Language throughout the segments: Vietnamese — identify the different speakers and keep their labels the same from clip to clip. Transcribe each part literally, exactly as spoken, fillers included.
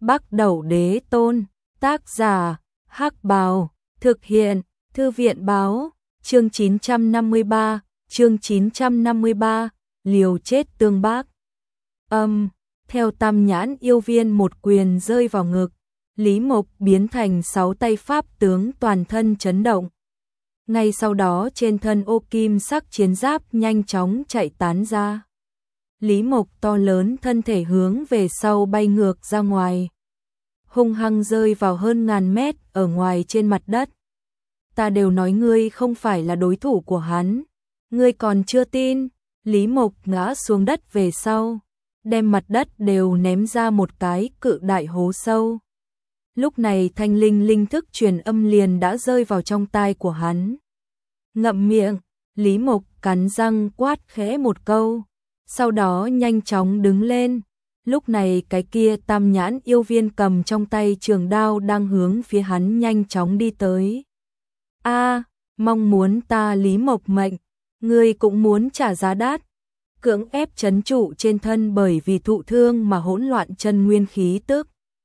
Speaker 1: Bắc Đẩu Đế Tôn, tác giả, Hắc Bào, thực hiện, Thư viện Báo, chương chín trăm năm mươi ba, chương chín trăm năm mươi ba, liều chết tương bác. Âm, theo Tam Nhãn yêu viên một quyền rơi vào ngực, Lý Mộc biến thành sáu tay pháp tướng toàn thân chấn động. Ngay sau đó trên thân ô kim sắc chiến giáp nhanh chóng chạy tán ra. Lý Mộc to lớn thân thể hướng về sau bay ngược ra ngoài, hung hăng rơi vào hơn ngàn mét ở ngoài trên mặt đất. Ta đều nói ngươi không phải là đối thủ của hắn, ngươi còn chưa tin. Lý Mộc ngã xuống đất về sau, đem mặt đất đều ném ra một cái cự đại hố sâu. Lúc này thanh linh linh thức truyền âm liền đã rơi vào trong tai của hắn. Ngậm miệng, Lý Mộc cắn răng quát khẽ một câu, sau đó nhanh chóng đứng lên. Lúc này cái kia Tam Nhãn yêu viên cầm trong tay trường đao đang hướng phía hắn nhanh chóng đi tới. A, mong muốn ta Lý Mộc mệnh, ngươi cũng muốn trả giá đắt. Cưỡng ép trấn trụ trên thân bởi vì thụ thương mà hỗn loạn chân nguyên khí tức.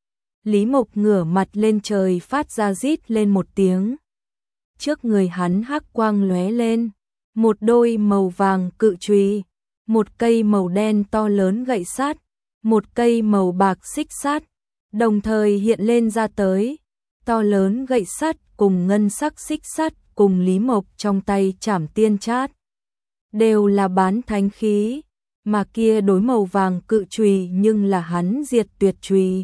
Speaker 1: Lý Mộc ngửa mặt lên trời phát ra rít lên một tiếng. Trước người hắn hắc quang lóe lên, một đôi màu vàng cự chùy, một cây màu đen to lớn gậy sắt, một cây màu bạc xích sắt, đồng thời hiện lên ra tới. To lớn gậy sắt cùng ngân sắc xích sắt cùng Lý Mộc trong tay Trảm Tiên Chát đều là bán thánh khí, mà kia đối màu vàng cự chùy nhưng là hắn Diệt Tuyệt chùy.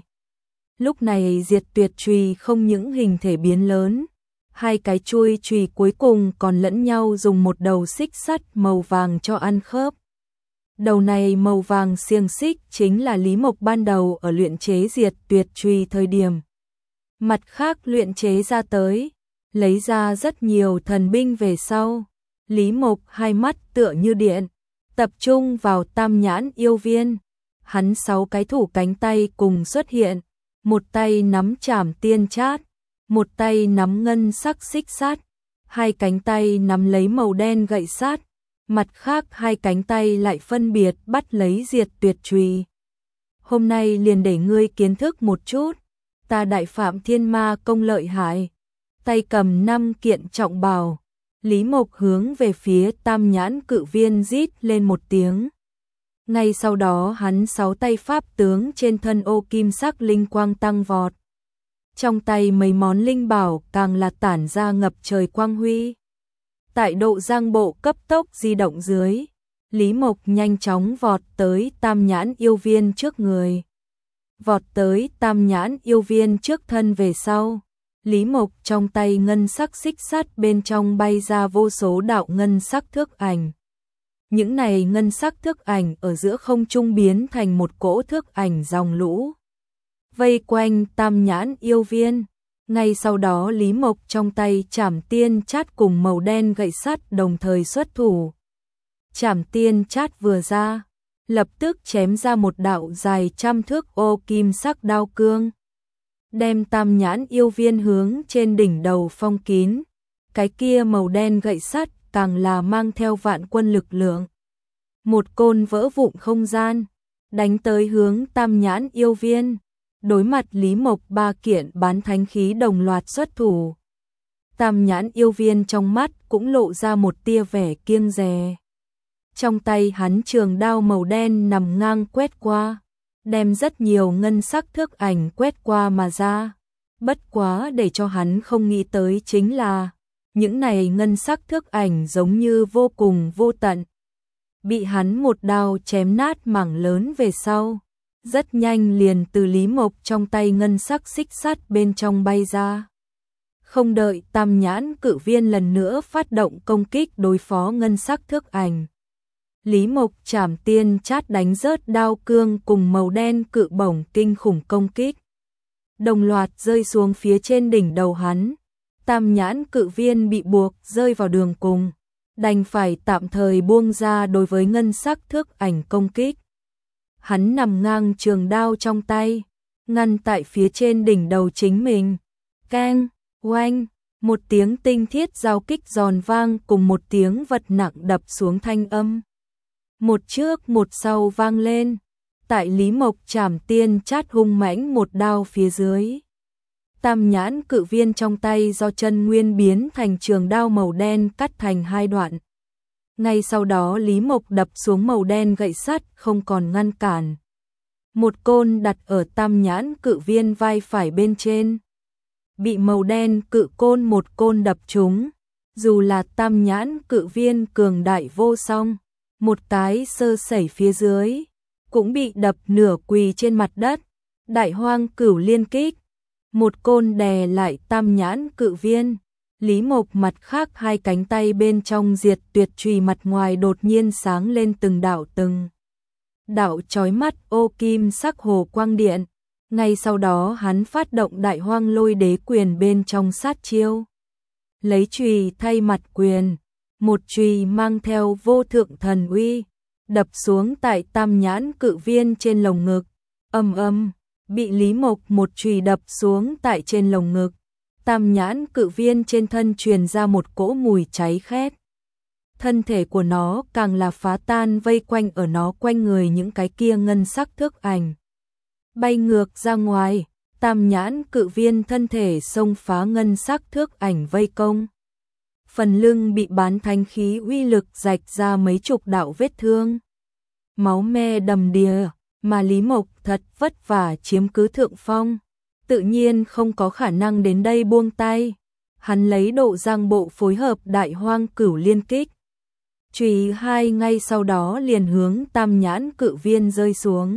Speaker 1: Lúc này Diệt Tuyệt chùy không những hình thể biến lớn, hai cái chuôi chùy cuối cùng còn lẫn nhau dùng một đầu xích sắt màu vàng cho ăn khớp. Đầu này màu vàng xiềng xích chính là Lý Mộc ban đầu ở luyện chế Diệt Tuyệt chùy thời điểm mặt khác luyện chế ra tới, lấy ra rất nhiều thần binh về sau. Lý Mộc hai mắt tựa như điện, tập trung vào Tam Nhãn yêu viên. Hắn sáu cái thủ cánh tay cùng xuất hiện, một tay nắm Trảm Tiên Chát, một tay nắm ngân sắc xích sắt, hai cánh tay nắm lấy màu đen gậy sắt, mặt khác hai cánh tay lại phân biệt bắt lấy Diệt Tuyệt chùy. Hôm nay liền để ngươi kiến thức một chút, ta Đại Phạm Thiên Ma công lợi hại. Tay cầm năm kiện trọng bào, Lý Mộc hướng về phía Tam Nhãn cự viên rít lên một tiếng. Ngay sau đó hắn sáu tay pháp tướng trên thân ô kim sắc linh quang tăng vọt. Trong tay mấy món linh bảo càng là tản ra ngập trời quang huy. Tại độ giang bộ cấp tốc di động dưới, Lý Mộc nhanh chóng vọt tới Tam Nhãn yêu viên trước người. Vọt tới Tam Nhãn yêu viên trước thân về sau, Lý Mộc trong tay ngân sắc xích sắt bên trong bay ra vô số đạo ngân sắc thước ảnh. Những này ngân sắc thước ảnh ở giữa không trung biến thành một cỗ thước ảnh dòng lũ, vây quanh Tam Nhãn yêu viên. Ngay sau đó Lý Mộc trong tay Trảm Tiên Chát cùng màu đen gậy sắt đồng thời xuất thủ. Trảm Tiên Chát vừa ra, lập tức chém ra một đạo dài trăm thước ô kim sắc đao cương, đem Tam Nhãn yêu viên hướng trên đỉnh đầu phong kín. Cái kia màu đen gậy sắt càng là mang theo vạn quân lực lượng, một côn vỡ vụn không gian, đánh tới hướng Tam Nhãn yêu viên. Đối mặt Lý Mộc ba kiện bán thánh khí đồng loạt xuất thủ, Tam Nhãn yêu viên trong mắt cũng lộ ra một tia vẻ kiêng dè. Trong tay hắn trường đao màu đen nằm ngang quét qua, đem rất nhiều ngân sắc thước ảnh quét qua mà ra. Bất quá để cho hắn không nghĩ tới chính là, những này ngân sắc thước ảnh giống như vô cùng vô tận, bị hắn một đao chém nát mảng lớn về sau, rất nhanh liền từ Lý Mộc trong tay ngân sắc xích sắt bên trong bay ra. Không đợi Tam Nhãn cự viên lần nữa phát động công kích đối phó ngân sắc thước ảnh, Lý Mộc Trảm Tiên Chát đánh rớt đao cương cùng màu đen cự bổng kinh khủng công kích, đồng loạt rơi xuống phía trên đỉnh đầu hắn. Tam Nhãn cự viên bị buộc rơi vào đường cùng, đành phải tạm thời buông ra đối với ngân sắc thước ảnh công kích. Hắn nằm ngang trường đao trong tay, ngăn tại phía trên đỉnh đầu chính mình. Keng, oanh, một tiếng tinh thiết giao kích giòn vang cùng một tiếng vật nặng đập xuống thanh âm. Một trước một sau vang lên. tại Lý Mộc Trảm Tiên chát hung mãnh một đao phía dưới. Tam nhãn cự viên trong tay do chân nguyên biến thành trường đao màu đen cắt thành hai đoạn. Ngay sau đó Lý Mộc đập xuống màu đen gậy sắt không còn ngăn cản. Một côn đặt ở tam nhãn cự viên vai phải bên trên. Bị màu đen cự côn một côn đập trúng. Dù là tam nhãn cự viên cường đại vô song, một cái sơ sẩy phía dưới, cũng bị đập nửa quỳ trên mặt đất. Đại hoang cửu liên kích, một côn đè lại tam nhãn cự viên. Lý Mộc mặt khác hai cánh tay bên trong diệt tuyệt chùy mặt ngoài đột nhiên sáng lên từng đạo từng đạo chói mắt ô kim sắc hồ quang điện. Ngay sau đó hắn phát động đại hoang lôi đế quyền bên trong sát chiêu. Lấy chùy thay mặt quyền, một chùy mang theo vô thượng thần uy, đập xuống tại tam nhãn cự viên trên lồng ngực. Ầm ầm, bị Lý Mộc một chùy đập xuống tại trên lồng ngực. Tam nhãn cự viên trên thân truyền ra một cỗ mùi cháy khét. Thân thể của nó càng là phá tan vây quanh ở nó quanh người những cái kia ngân sắc thước ảnh. Bay ngược ra ngoài, tam nhãn cự viên thân thể xông phá ngân sắc thước ảnh vây công. Phần lưng bị bán thánh khí uy lực rạch ra mấy chục đạo vết thương. Máu me đầm đìa, mà Lý Mộc thật vất vả chiếm cứ thượng phong. Tự nhiên không có khả năng đến đây buông tay. Hắn lấy độ giang bộ phối hợp đại hoang cửu liên kích. Chùy hai ngay sau đó liền hướng tam nhãn cự viên rơi xuống.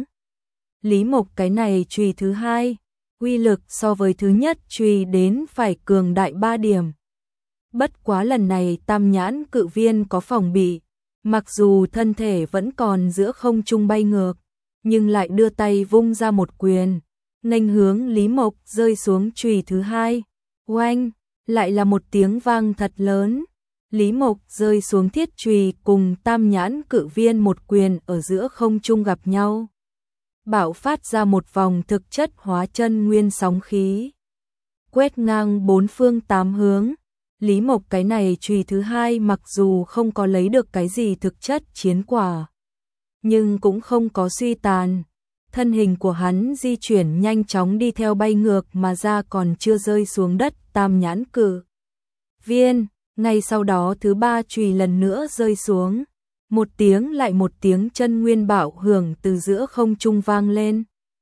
Speaker 1: Lý Mộc cái này chùy thứ hai, uy lực so với thứ nhất chùy đến phải cường đại ba điểm. Bất quá lần này tam nhãn cự viên có phòng bị, mặc dù thân thể vẫn còn giữa không trung bay ngược, nhưng lại đưa tay vung ra một quyền, nghênh hướng Lý Mộc rơi xuống chùy thứ hai. Oanh, lại là một tiếng vang thật lớn. Lý Mộc rơi xuống thiết chùy cùng tam nhãn cự viên một quyền ở giữa không trung gặp nhau. Bạo phát ra một vòng thực chất hóa chân nguyên sóng khí. Quét ngang bốn phương tám hướng. Lý Mộc cái này chùy thứ hai mặc dù không có lấy được cái gì thực chất chiến quả, nhưng cũng không có suy tàn. Thân hình của hắn di chuyển nhanh chóng đi theo bay ngược mà ra còn chưa rơi xuống đất tam nhãn cự viên. Ngay sau đó thứ ba chùy lần nữa rơi xuống. Một tiếng lại một tiếng chân nguyên bạo hưởng từ giữa không trung vang lên.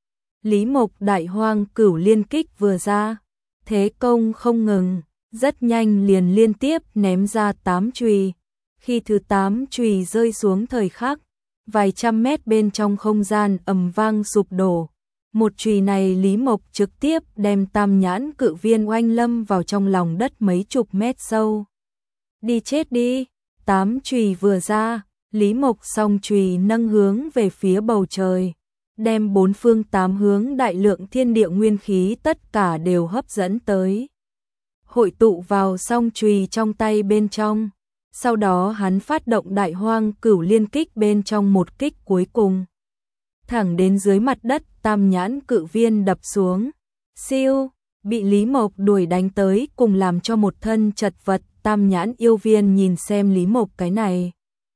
Speaker 1: Lý Mộc đại hoang cửu liên kích vừa ra, thế công không ngừng, rất nhanh liền liên tiếp ném ra tám chùy. Khi thứ tám chùy rơi xuống thời khắc, vài trăm mét bên trong không gian ầm vang sụp đổ. Một chùy này Lý Mộc trực tiếp đem tam nhãn cự viên oanh lâm vào trong lòng đất mấy chục mét sâu. Đi chết đi, tám chùy vừa ra, Lý Mộc song chùy nâng hướng về phía bầu trời, đem bốn phương tám hướng đại lượng thiên địa nguyên khí tất cả đều hấp dẫn tới. Hội tụ vào song chùy trong tay bên trong, sau đó hắn phát động đại hoang cửu liên kích bên trong một kích cuối cùng. Thẳng đến dưới mặt đất tam nhãn cự viên đập xuống, siêu, bị Lý Mộc đuổi đánh tới cùng làm cho một thân chật vật. Tam nhãn yêu viên nhìn xem Lý Mộc cái này.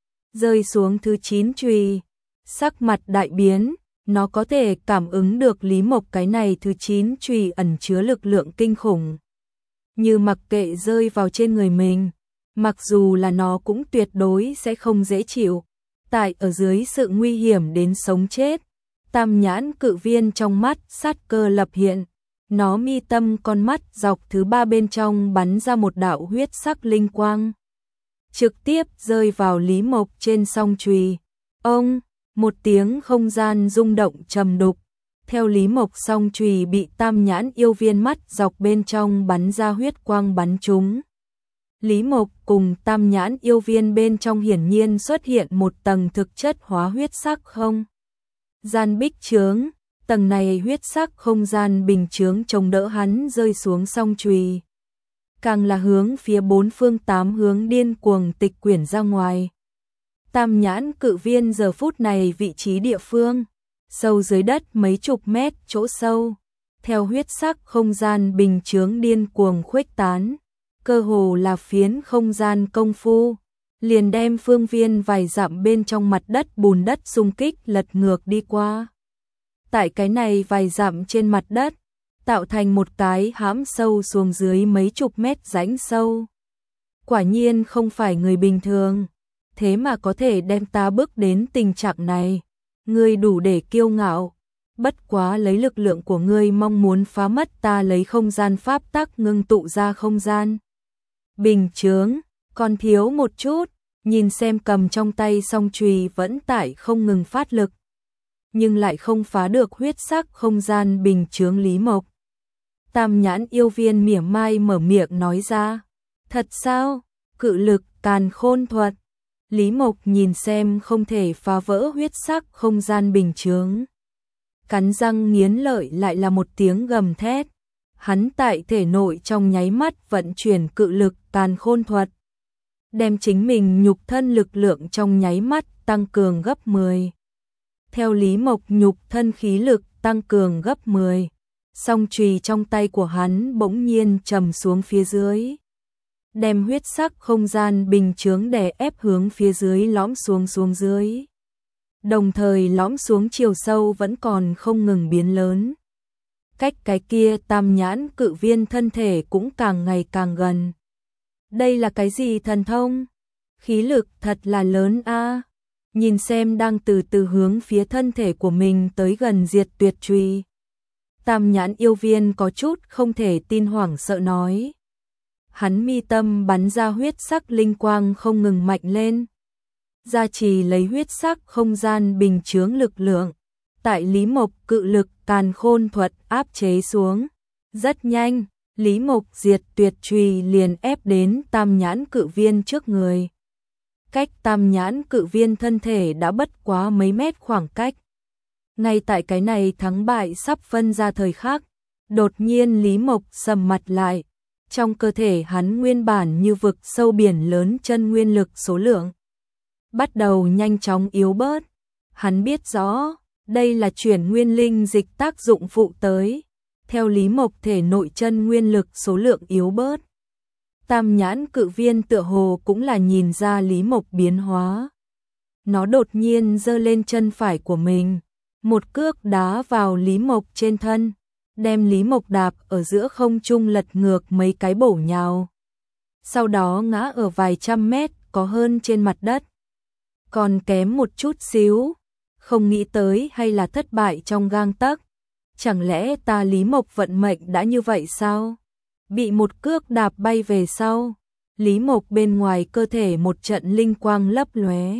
Speaker 1: Rơi xuống thứ chín chùy, sắc mặt đại biến, nó có thể cảm ứng được Lý Mộc cái này thứ chín chùy ẩn chứa lực lượng kinh khủng. Như mặc kệ rơi vào trên người mình, mặc dù là nó cũng tuyệt đối sẽ không dễ chịu. Tại ở dưới sự nguy hiểm đến sống chết, tam nhãn cự viên trong mắt sát cơ lập hiện. Nó mi tâm con mắt dọc thứ ba bên trong bắn ra một đạo huyết sắc linh quang. Trực tiếp rơi vào Lý Mộc trên song chùy. Ông, một tiếng không gian rung động trầm đục. Theo Lý Mộc song chùy bị tam nhãn yêu viên mắt dọc bên trong bắn ra huyết quang bắn trúng. Lý Mộc cùng tam nhãn yêu viên bên trong hiển nhiên xuất hiện một tầng thực chất hóa huyết sắc không gian bích chướng. Tầng này huyết sắc không gian bình chướng chống đỡ hắn rơi xuống song chùy. Càng là hướng phía bốn phương tám hướng điên cuồng tịch quyển ra ngoài. Tam nhãn cự viên giờ phút này vị trí địa phương, sâu dưới đất mấy chục mét chỗ sâu. Theo huyết sắc không gian bình chướng điên cuồng khuếch tán, cơ hồ là phiến không gian công phu, liền đem phương viên vài dặm bên trong mặt đất bùn đất xung kích lật ngược đi qua. tại cái này vài dặm trên mặt đất, tạo thành một cái hãm sâu xuống dưới mấy chục mét rãnh sâu. Quả nhiên không phải người bình thường, thế mà có thể đem ta bước đến tình trạng này. Ngươi đủ để kiêu ngạo, bất quá lấy lực lượng của ngươi mong muốn phá mất ta lấy không gian pháp tắc ngưng tụ ra không gian bình chướng, còn thiếu một chút. Nhìn xem cầm trong tay song chùy vẫn tại không ngừng phát lực, nhưng lại không phá được huyết sắc không gian bình chướng Lý Mộc. Tam nhãn yêu viên mỉa mai mở miệng nói ra, thật sao, cự lực càn khôn thuật. Lý Mộc nhìn xem không thể phá vỡ huyết sắc không gian bình chướng, cắn răng nghiến lợi lại là một tiếng gầm thét. Hắn tại thể nội trong nháy mắt vận chuyển cự lực càn khôn thuật, đem chính mình nhục thân lực lượng trong nháy mắt tăng cường gấp mười. Theo Lý Mộc nhục thân khí lực tăng cường gấp mười, song chùy trong tay của hắn bỗng nhiên trầm xuống phía dưới, đem huyết sắc không gian bình chướng đè ép hướng phía dưới lõm xuống xuống dưới. Đồng thời lõm xuống chiều sâu vẫn còn không ngừng biến lớn. Cách cái kia tam nhãn cự viên thân thể cũng càng ngày càng gần. Đây là cái gì thần thông? Khí lực thật là lớn a. Nhìn xem đang từ từ hướng phía thân thể của mình tới gần diệt tuyệt truy. Tam nhãn yêu viên có chút không thể tin hoảng sợ nói. Hắn mi tâm bắn ra huyết sắc linh quang không ngừng mạnh lên. Gia trì lấy huyết sắc không gian bình chướng lực lượng. Tại Lý Mộc cự lực càn khôn thuật áp chế xuống. Rất nhanh, Lý Mộc diệt tuyệt truy liền ép đến tam nhãn cự viên trước người. Cách tam nhãn cự viên thân thể đã bất quá mấy mét khoảng cách. Ngay tại cái này thắng bại sắp phân ra thời khắc, đột nhiên Lý Mộc sầm mặt lại. Trong cơ thể hắn nguyên bản như vực sâu biển lớn chân nguyên lực số lượng bắt đầu nhanh chóng yếu bớt. Hắn biết rõ, đây là chuyển nguyên linh dịch tác dụng phụ tới. Theo Lý Mộc thể nội chân nguyên lực số lượng yếu bớt, tam nhãn cự viên tựa hồ cũng là nhìn ra Lý Mộc biến hóa. Nó đột nhiên giơ lên chân phải của mình, một cước đá vào Lý Mộc trên thân, đem Lý Mộc đạp ở giữa không trung lật ngược mấy cái bổ nhào. Sau đó ngã ở vài trăm mét có hơn trên mặt đất. Còn kém một chút xíu, không nghĩ tới hay là thất bại trong gang tấc. Chẳng lẽ ta Lý Mộc vận mệnh đã như vậy sao? Bị một cước đạp bay về sau, Lý Mộc bên ngoài cơ thể một trận linh quang lấp lóe.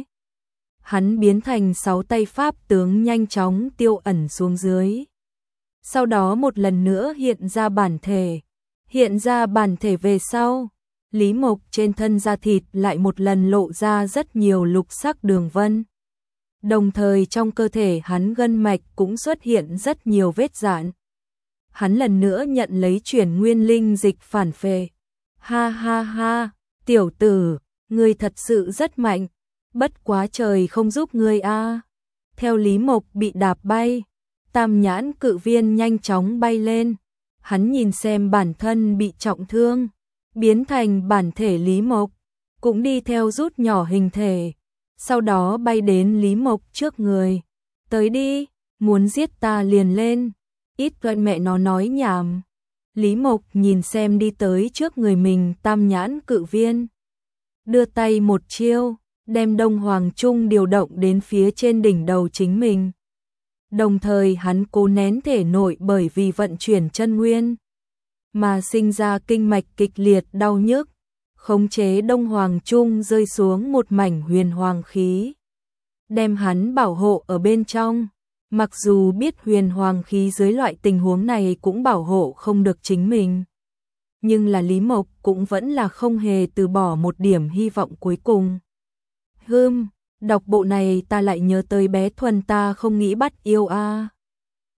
Speaker 1: Hắn biến thành sáu tay pháp tướng nhanh chóng tiêu ẩn xuống dưới. Sau đó một lần nữa hiện ra bản thể. Hiện ra bản thể về sau, Lý Mộc trên thân da thịt lại một lần lộ ra rất nhiều lục sắc đường vân. Đồng thời trong cơ thể hắn gân mạch cũng xuất hiện rất nhiều vết rạn. Hắn lần nữa nhận lấy chuyển nguyên linh dịch phản phệ. Ha ha ha, tiểu tử, ngươi thật sự rất mạnh, bất quá trời không giúp ngươi a. Theo Lý Mộc bị đạp bay, tam nhãn cự viên nhanh chóng bay lên. Hắn nhìn xem bản thân bị trọng thương, biến thành bản thể Lý Mộc, cũng đi theo rút nhỏ hình thể. Sau đó bay đến Lý Mộc trước người. Tới đi, muốn giết ta liền lên. Ít gần mẹ nó nói nhảm. Lý Mộc nhìn xem đi tới trước người mình tam nhãn cự viên. Đưa tay một chiêu, đem Đông Hoàng Trung điều động đến phía trên đỉnh đầu chính mình. Đồng thời hắn cố nén thể nội bởi vì vận chuyển chân nguyên mà sinh ra kinh mạch kịch liệt đau nhức. Khống chế Đông Hoàng Trung rơi xuống một mảnh huyền hoàng khí, đem hắn bảo hộ ở bên trong. Mặc dù biết huyền hoàng khí dưới loại tình huống này cũng bảo hộ không được chính mình, nhưng là Lý Mộc cũng vẫn là không hề từ bỏ một điểm hy vọng cuối cùng. Hừm, đọc bộ này ta lại nhớ tới bé Thuần ta không nghĩ bắt yêu a.